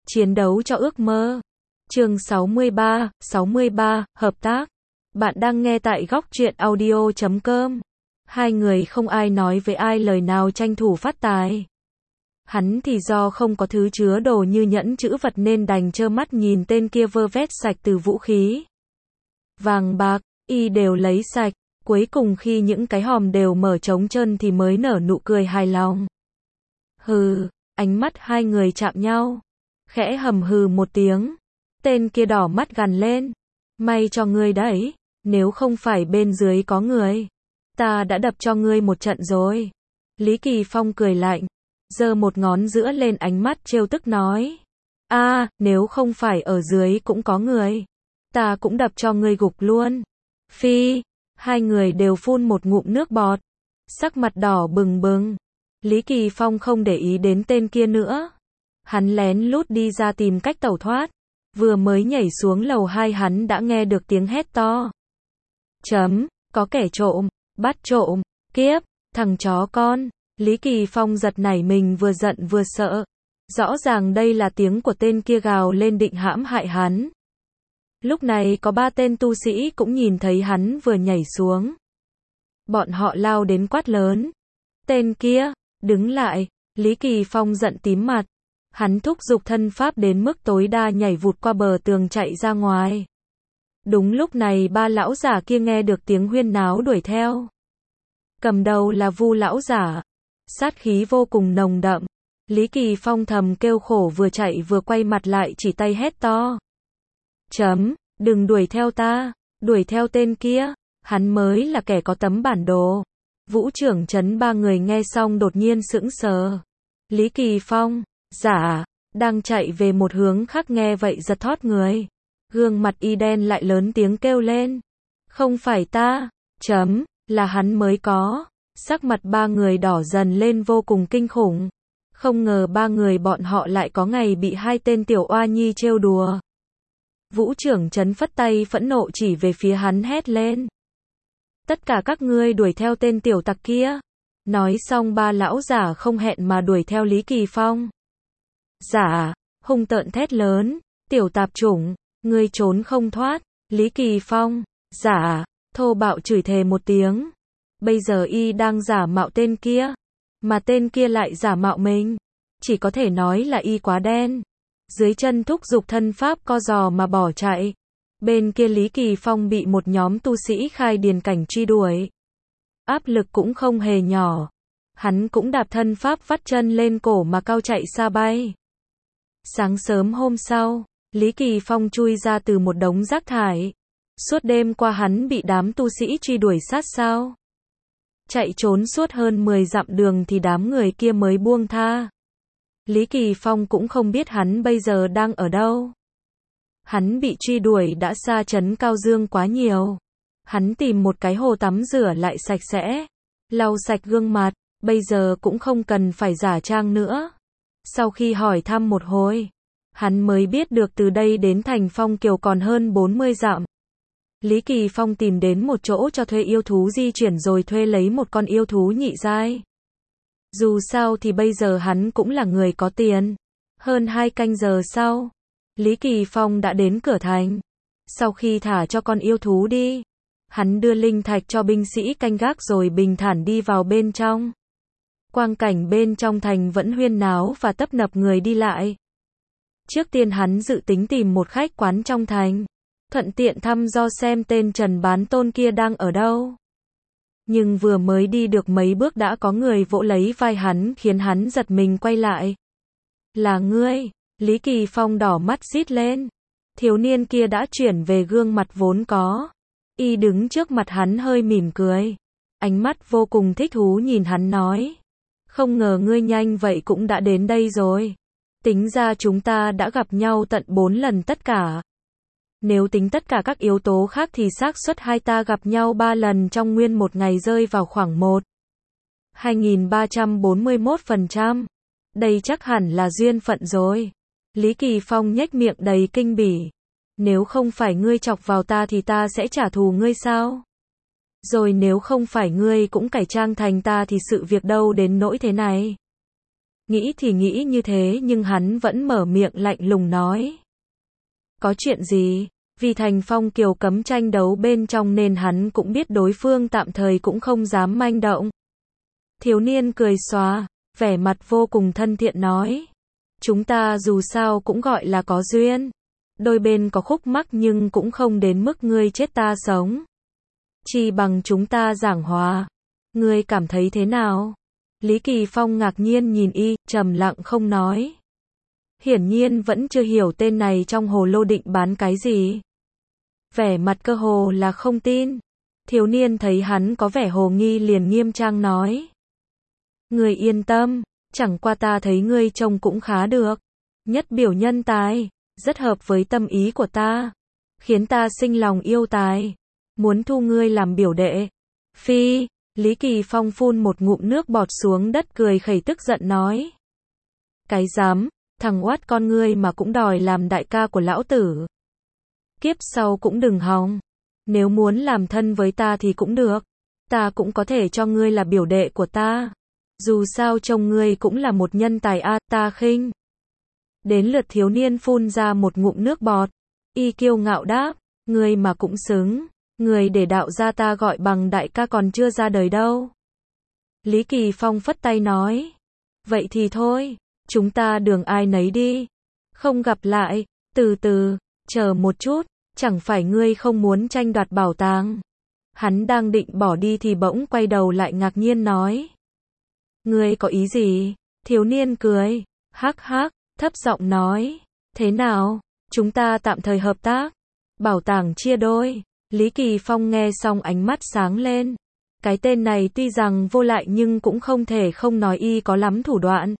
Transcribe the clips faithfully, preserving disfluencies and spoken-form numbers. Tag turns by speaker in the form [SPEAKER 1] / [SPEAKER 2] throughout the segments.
[SPEAKER 1] Chiến đấu cho ước mơ. Chương sáu mươi ba, sáu mươi ba, hợp tác. Bạn đang nghe tại góc truyện audio chấm com. Hai người không ai nói với ai lời nào tranh thủ phát tài. Hắn thì do không có thứ chứa đồ như nhẫn chữ vật nên đành trơ mắt nhìn tên kia vơ vét sạch từ vũ khí. Vàng bạc, y đều lấy sạch, cuối cùng khi những cái hòm đều mở trống trơn thì mới nở nụ cười hài lòng. Hừ, ánh mắt hai người chạm nhau. Khẽ hầm hừ một tiếng. Tên kia đỏ mắt gằn lên. May cho ngươi đấy, nếu không phải bên dưới có người, ta đã đập cho ngươi một trận rồi. Lý Kỳ Phong cười lạnh, giơ một ngón giữa lên ánh mắt trêu tức nói. A, à, nếu không phải ở dưới cũng có người, ta cũng đập cho ngươi gục luôn. Phi, hai người đều phun một ngụm nước bọt, sắc mặt đỏ bừng bừng. Lý Kỳ Phong không để ý đến tên kia nữa. Hắn lén lút đi ra tìm cách tẩu thoát. Vừa mới nhảy xuống lầu hai hắn đã nghe được tiếng hét to. Chấm, có kẻ trộm, bắt trộm, kiếp, thằng chó con. Lý Kỳ Phong giật nảy mình vừa giận vừa sợ. Rõ ràng đây là tiếng của tên kia gào lên định hãm hại hắn. Lúc này có ba tên tu sĩ cũng nhìn thấy hắn vừa nhảy xuống. Bọn họ lao đến quát lớn. Tên kia, đứng lại. Lý Kỳ Phong giận tím mặt. Hắn thúc giục thân pháp đến mức tối đa nhảy vụt qua bờ tường chạy ra ngoài. Đúng lúc này ba lão giả kia nghe được tiếng huyên náo đuổi theo. Cầm đầu là Vu lão giả. Sát khí vô cùng nồng đậm. Lý Kỳ Phong thầm kêu khổ vừa chạy vừa quay mặt lại chỉ tay hét to. Chấm, đừng đuổi theo ta, đuổi theo tên kia, hắn mới là kẻ có tấm bản đồ. Vũ trưởng trấn ba người nghe xong đột nhiên sững sờ. Lý Kỳ Phong, giả, đang chạy về một hướng khác nghe vậy giật thót người. Gương mặt y đen lại lớn tiếng kêu lên. Không phải ta, chấm, là hắn mới có. Sắc mặt ba người đỏ dần lên vô cùng kinh khủng. Không ngờ ba người bọn họ lại có ngày bị hai tên tiểu oa nhi trêu đùa. Vũ trưởng trấn phất tay phẫn nộ chỉ về phía hắn hét lên. Tất cả các ngươi đuổi theo tên tiểu tặc kia. Nói xong ba lão giả không hẹn mà đuổi theo Lý Kỳ Phong. Giả, hung tợn thét lớn, tiểu tạp chủng, ngươi trốn không thoát. Lý Kỳ Phong, giả, thô bạo chửi thề một tiếng. Bây giờ y đang giả mạo tên kia, mà tên kia lại giả mạo mình. Chỉ có thể nói là y quá đen. Dưới chân thúc giục thân pháp co giò mà bỏ chạy. Bên kia Lý Kỳ Phong bị một nhóm tu sĩ khai điền cảnh truy đuổi. Áp lực cũng không hề nhỏ. Hắn cũng đạp thân pháp vắt chân lên cổ mà cao chạy xa bay. Sáng sớm hôm sau, Lý Kỳ Phong chui ra từ một đống rác thải. Suốt đêm qua hắn bị đám tu sĩ truy đuổi sát sao. Chạy trốn suốt hơn mười dặm đường thì đám người kia mới buông tha. Lý Kỳ Phong cũng không biết hắn bây giờ đang ở đâu. Hắn bị truy đuổi đã xa trấn Cao Dương quá nhiều. Hắn tìm một cái hồ tắm rửa lại sạch sẽ, lau sạch gương mặt, bây giờ cũng không cần phải giả trang nữa. Sau khi hỏi thăm một hồi, hắn mới biết được từ đây đến thành Phong Kiều còn hơn bốn mươi dặm. Lý Kỳ Phong tìm đến một chỗ cho thuê yêu thú di chuyển rồi thuê lấy một con yêu thú nhị giai. Dù sao thì bây giờ hắn cũng là người có tiền. Hơn hai canh giờ sau, Lý Kỳ Phong đã đến cửa thành. Sau khi thả cho con yêu thú đi, hắn đưa linh thạch cho binh sĩ canh gác rồi bình thản đi vào bên trong. Quang cảnh bên trong thành vẫn huyên náo và tấp nập người đi lại. Trước tiên hắn dự tính tìm một khách quán trong thành, thuận tiện thăm dò xem tên Trần Bán Tôn kia đang ở đâu. Nhưng vừa mới đi được mấy bước đã có người vỗ lấy vai hắn khiến hắn giật mình quay lại. Là ngươi, Lý Kỳ Phong đỏ mắt rít lên. Thiếu niên kia đã chuyển về gương mặt vốn có. Y đứng trước mặt hắn hơi mỉm cười. Ánh mắt vô cùng thích thú nhìn hắn nói. Không ngờ ngươi nhanh vậy cũng đã đến đây rồi. Tính ra chúng ta đã gặp nhau tận bốn lần tất cả. Nếu tính tất cả các yếu tố khác thì xác suất hai ta gặp nhau ba lần trong nguyên một ngày rơi vào khoảng một phẩy hai nghìn ba trăm bốn mươi mốt phần trăm. Đây chắc hẳn là duyên phận rồi. Lý Kỳ Phong nhếch miệng đầy kinh bỉ. Nếu không phải ngươi chọc vào ta thì ta sẽ trả thù ngươi sao? Rồi nếu không phải ngươi cũng cải trang thành ta thì sự việc đâu đến nỗi thế này. Nghĩ thì nghĩ như thế nhưng hắn vẫn mở miệng lạnh lùng nói. Có chuyện gì? Vì Thành Phong Kiều cấm tranh đấu bên trong nên hắn cũng biết đối phương tạm thời cũng không dám manh động. Thiếu niên cười xòa, vẻ mặt vô cùng thân thiện nói. Chúng ta dù sao cũng gọi là có duyên. Đôi bên có khúc mắc nhưng cũng không đến mức ngươi chết ta sống. Chỉ bằng chúng ta giảng hòa. Ngươi cảm thấy thế nào? Lý Kỳ Phong ngạc nhiên nhìn y, trầm lặng không nói. Hiển nhiên vẫn chưa hiểu tên này trong hồ lô định bán cái gì. Vẻ mặt cơ hồ là không tin. Thiếu niên thấy hắn có vẻ hồ nghi liền nghiêm trang nói. Ngươi yên tâm, chẳng qua ta thấy ngươi trông cũng khá được. Nhất biểu nhân tài, rất hợp với tâm ý của ta. Khiến ta sinh lòng yêu tài. Muốn thu ngươi làm biểu đệ. Phi, Lý Kỳ Phong phun một ngụm nước bọt xuống đất cười khẩy tức giận nói. Cái dám, thằng oát con ngươi mà cũng đòi làm đại ca của lão tử. Kiếp sau cũng đừng hòng. Nếu muốn làm thân với ta thì cũng được. Ta cũng có thể cho ngươi là biểu đệ của ta. Dù sao trông ngươi cũng là một nhân tài a, ta khinh. Đến lượt thiếu niên phun ra một ngụm nước bọt. Y kiêu ngạo đáp, ngươi mà cũng xứng. Người để đạo gia ta gọi bằng đại ca còn chưa ra đời đâu. Lý Kỳ Phong phất tay nói. Vậy thì thôi, chúng ta đường ai nấy đi. Không gặp lại, từ từ, chờ một chút, chẳng phải ngươi không muốn tranh đoạt bảo tàng. Hắn đang định bỏ đi thì bỗng quay đầu lại ngạc nhiên nói. Ngươi có ý gì? Thiếu niên cười, hắc hắc, thấp giọng nói. Thế nào, chúng ta tạm thời hợp tác. Bảo tàng chia đôi. Lý Kỳ Phong nghe xong ánh mắt sáng lên. Cái tên này tuy rằng vô lại nhưng cũng không thể không nói y có lắm thủ đoạn.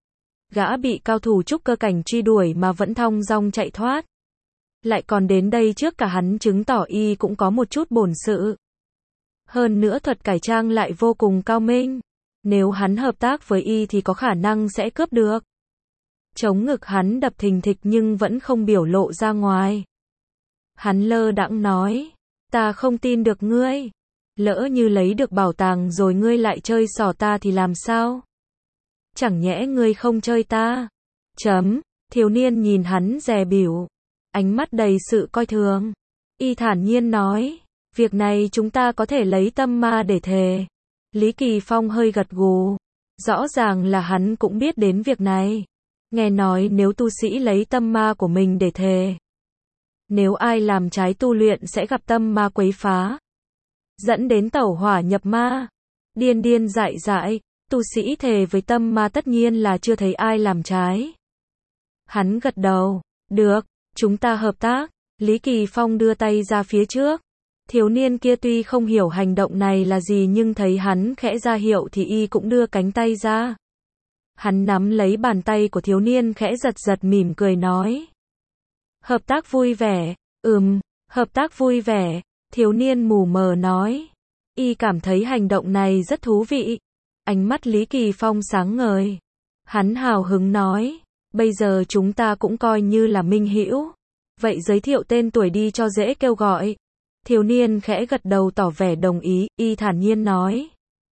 [SPEAKER 1] Gã bị cao thủ trúc cơ cảnh truy đuổi mà vẫn thong dong chạy thoát. Lại còn đến đây trước cả hắn chứng tỏ y cũng có một chút bổn sự. Hơn nữa thuật cải trang lại vô cùng cao minh. Nếu hắn hợp tác với y thì có khả năng sẽ cướp được. Chống ngực hắn đập thình thịch nhưng vẫn không biểu lộ ra ngoài. Hắn lơ đãng nói. Ta không tin được ngươi. Lỡ như lấy được bảo tàng rồi ngươi lại chơi xỏ ta thì làm sao? Chẳng nhẽ ngươi không chơi ta? Chấm, thiếu niên nhìn hắn dè bỉu. Ánh mắt đầy sự coi thường. Y thản nhiên nói. Việc này chúng ta có thể lấy tâm ma để thề. Lý Kỳ Phong hơi gật gù. Rõ ràng là hắn cũng biết đến việc này. Nghe nói nếu tu sĩ lấy tâm ma của mình để thề. Nếu ai làm trái tu luyện sẽ gặp tâm ma quấy phá. Dẫn đến tẩu hỏa nhập ma. Điên điên dại dại, tu sĩ thề với tâm ma tất nhiên là chưa thấy ai làm trái. Hắn gật đầu. Được, chúng ta hợp tác. Lý Kỳ Phong đưa tay ra phía trước. Thiếu niên kia tuy không hiểu hành động này là gì nhưng thấy hắn khẽ ra hiệu thì y cũng đưa cánh tay ra. Hắn nắm lấy bàn tay của thiếu niên khẽ giật giật mỉm cười nói. Hợp tác vui vẻ, ừm, hợp tác vui vẻ, thiếu niên mù mờ nói. Y cảm thấy hành động này rất thú vị. Ánh mắt Lý Kỳ Phong sáng ngời. Hắn hào hứng nói, bây giờ chúng ta cũng coi như là minh hữu. Vậy giới thiệu tên tuổi đi cho dễ kêu gọi. Thiếu niên khẽ gật đầu tỏ vẻ đồng ý, y thản nhiên nói.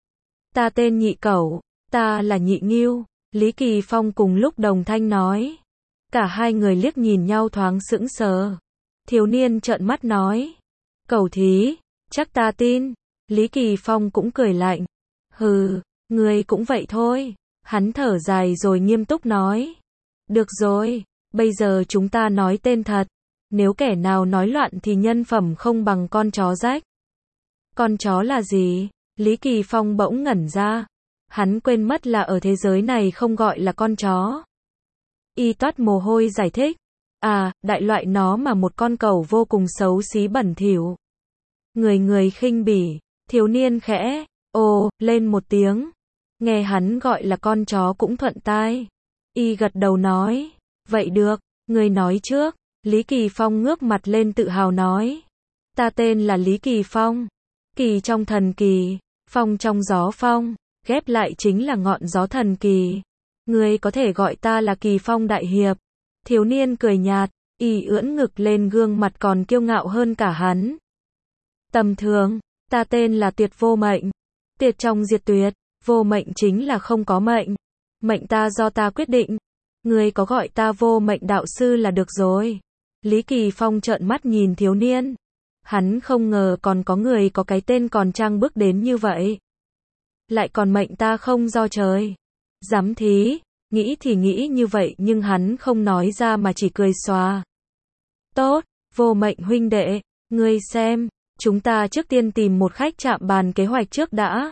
[SPEAKER 1] Ta tên Nhị Cẩu, ta là Nhị Ngưu. Lý Kỳ Phong cùng lúc đồng thanh nói. Cả hai người liếc nhìn nhau thoáng sững sờ. Thiếu niên trợn mắt nói. Cẩu thí, chắc ta tin. Lý Kỳ Phong cũng cười lạnh. Hừ, ngươi cũng vậy thôi. Hắn thở dài rồi nghiêm túc nói. Được rồi, bây giờ chúng ta nói tên thật. Nếu kẻ nào nói loạn thì nhân phẩm không bằng con chó rách. Con chó là gì? Lý Kỳ Phong bỗng ngẩn ra. Hắn quên mất là ở thế giới này không gọi là con chó. Y toát mồ hôi giải thích. À, đại loại nó mà một con cẩu vô cùng xấu xí bẩn thỉu. Người người khinh bỉ, thiếu niên khẽ, ồ, lên một tiếng. Nghe hắn gọi là con chó cũng thuận tai. Y gật đầu nói, vậy được, người nói trước. Lý Kỳ Phong ngước mặt lên tự hào nói. Ta tên là Lý Kỳ Phong. Kỳ trong thần kỳ, phong trong gió phong, ghép lại chính là ngọn gió thần kỳ. Ngươi có thể gọi ta là Kỳ Phong đại hiệp. Thiếu niên cười nhạt, y ưỡn ngực lên gương mặt còn kiêu ngạo hơn cả hắn. Tầm thường, ta tên là Tuyệt Vô Mệnh. Tuyệt trong diệt tuyệt, vô mệnh chính là không có mệnh. Mệnh ta do ta quyết định. Ngươi có gọi ta vô mệnh đạo sư là được rồi. Lý Kỳ Phong trợn mắt nhìn thiếu niên. Hắn không ngờ còn có người có cái tên còn trang bức đến như vậy. Lại còn mệnh ta không do trời. Dám thí, nghĩ thì nghĩ như vậy nhưng hắn không nói ra mà chỉ cười xòa. Tốt, vô mệnh huynh đệ, ngươi xem, chúng ta trước tiên tìm một khách trạm bàn kế hoạch trước đã.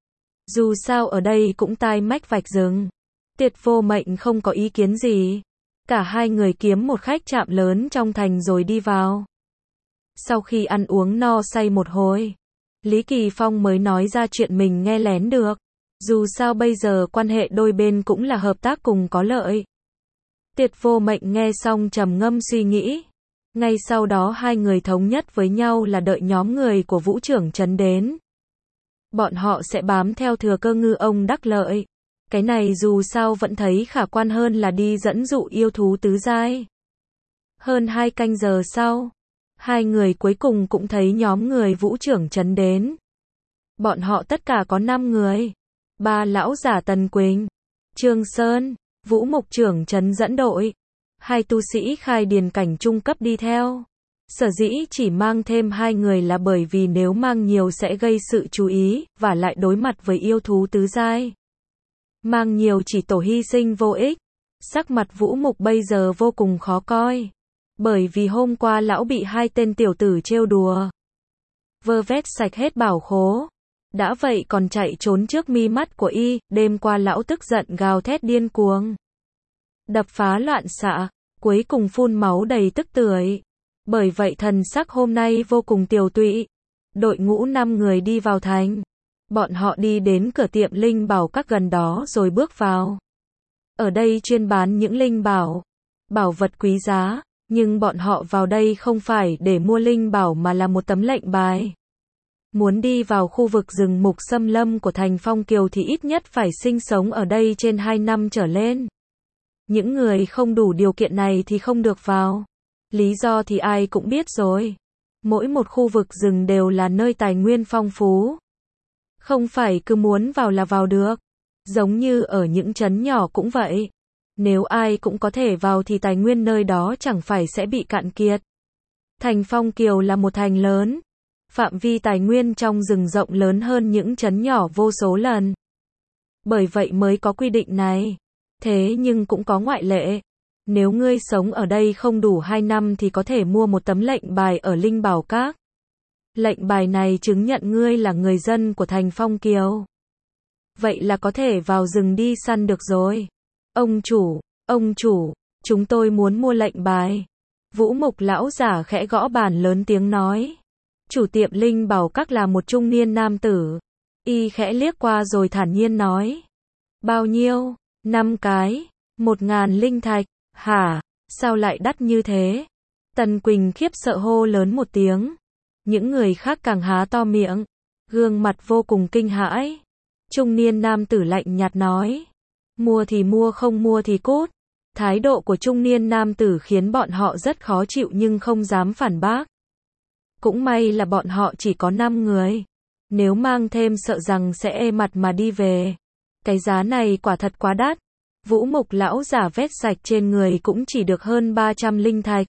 [SPEAKER 1] Dù sao ở đây cũng tai mách vạch rừng. Tiệt vô mệnh không có ý kiến gì. Cả hai người kiếm một khách trạm lớn trong thành rồi đi vào. Sau khi ăn uống no say một hồi, Lý Kỳ Phong mới nói ra chuyện mình nghe lén được. Dù sao bây giờ quan hệ đôi bên cũng là hợp tác cùng có lợi. Tiệt vô mệnh nghe xong trầm ngâm suy nghĩ. Ngay sau đó hai người thống nhất với nhau là đợi nhóm người của Vũ Trưởng Trấn đến. Bọn họ sẽ bám theo thừa cơ ngư ông đắc lợi. Cái này dù sao vẫn thấy khả quan hơn là đi dẫn dụ yêu thú tứ giai. Hơn hai canh giờ sau, hai người cuối cùng cũng thấy nhóm người Vũ Trưởng Trấn đến. Bọn họ tất cả có năm người. Ba lão giả Tần Quỳnh, Trương Sơn, Vũ Mục Trưởng Trấn dẫn đội. Hai tu sĩ khai điền cảnh trung cấp đi theo. Sở dĩ chỉ mang thêm hai người là bởi vì nếu mang nhiều sẽ gây sự chú ý, và lại đối mặt với yêu thú tứ giai. Mang nhiều chỉ tổ hy sinh vô ích. Sắc mặt Vũ Mục bây giờ vô cùng khó coi. Bởi vì hôm qua lão bị hai tên tiểu tử trêu đùa. Vơ vét sạch hết bảo khố. Đã vậy còn chạy trốn trước mi mắt của y, đêm qua lão tức giận gào thét điên cuồng. Đập phá loạn xạ, cuối cùng phun máu đầy tức tưởi. Bởi vậy thần sắc hôm nay vô cùng tiều tụy. Đội ngũ năm người đi vào thành. Bọn họ đi đến cửa tiệm linh bảo các gần đó rồi bước vào. Ở đây chuyên bán những linh bảo, bảo vật quý giá, nhưng bọn họ vào đây không phải để mua linh bảo mà là một tấm lệnh bài. Muốn đi vào khu vực rừng mục xâm lâm của thành Phong Kiều thì ít nhất phải sinh sống ở đây trên hai năm trở lên. Những người không đủ điều kiện này thì không được vào. Lý do thì ai cũng biết rồi. Mỗi một khu vực rừng đều là nơi tài nguyên phong phú. Không phải cứ muốn vào là vào được. Giống như ở những trấn nhỏ cũng vậy. Nếu ai cũng có thể vào thì tài nguyên nơi đó chẳng phải sẽ bị cạn kiệt. Thành Phong Kiều là một thành lớn. Phạm vi tài nguyên trong rừng rộng lớn hơn những trấn nhỏ vô số lần. Bởi vậy mới có quy định này. Thế nhưng cũng có ngoại lệ. Nếu ngươi sống ở đây không đủ hai năm thì có thể mua một tấm lệnh bài ở Linh Bảo Các. Lệnh bài này chứng nhận ngươi là người dân của thành Phong Kiều. Vậy là có thể vào rừng đi săn được rồi. Ông chủ, ông chủ, chúng tôi muốn mua lệnh bài. Vũ Mục lão giả khẽ gõ bàn lớn tiếng nói. Chủ tiệm Linh Bảo Các là một trung niên nam tử. Y khẽ liếc qua rồi thản nhiên nói. Bao nhiêu? Năm cái. Một ngàn linh thạch. Hả? Sao lại đắt như thế? Tần Quỳnh khiếp sợ hô lớn một tiếng. Những người khác càng há to miệng. Gương mặt vô cùng kinh hãi. Trung niên nam tử lạnh nhạt nói. Mua thì mua không mua thì cút. Thái độ của trung niên nam tử khiến bọn họ rất khó chịu nhưng không dám phản bác. Cũng may là bọn họ chỉ có năm người. Nếu mang thêm sợ rằng sẽ ê mặt mà đi về. Cái giá này quả thật quá đắt. Vũ Mục lão giả vét sạch trên người cũng chỉ được hơn ba trăm linh thạch.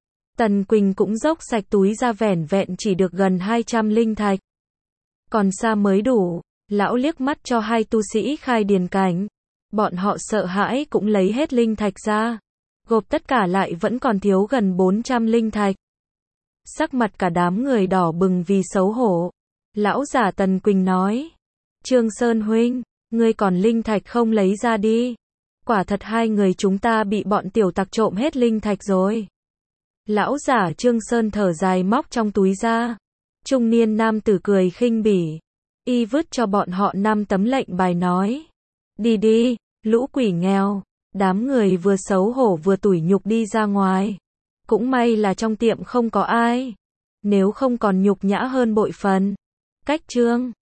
[SPEAKER 1] Tần Quỳnh cũng dốc sạch túi ra vẻn vẹn chỉ được gần hai trăm linh thạch. Còn xa mới đủ. Lão liếc mắt cho hai tu sĩ khai điền cảnh. Bọn họ sợ hãi cũng lấy hết linh thạch ra. Gộp tất cả lại vẫn còn thiếu gần bốn trăm linh thạch. Sắc mặt cả đám người đỏ bừng vì xấu hổ. Lão giả Tần Quỳnh nói. Trương Sơn huynh, ngươi còn linh thạch không lấy ra đi. Quả thật hai người chúng ta bị bọn tiểu tặc trộm hết linh thạch rồi. Lão giả Trương Sơn thở dài móc trong túi ra. Trung niên nam tử cười khinh bỉ. Y vứt cho bọn họ năm tấm lệnh bài nói. Đi đi, lũ quỷ nghèo. Đám người vừa xấu hổ vừa tủi nhục đi ra ngoài. Cũng may là trong tiệm không có ai. Nếu không còn nhục nhã hơn bội phần. Cách chương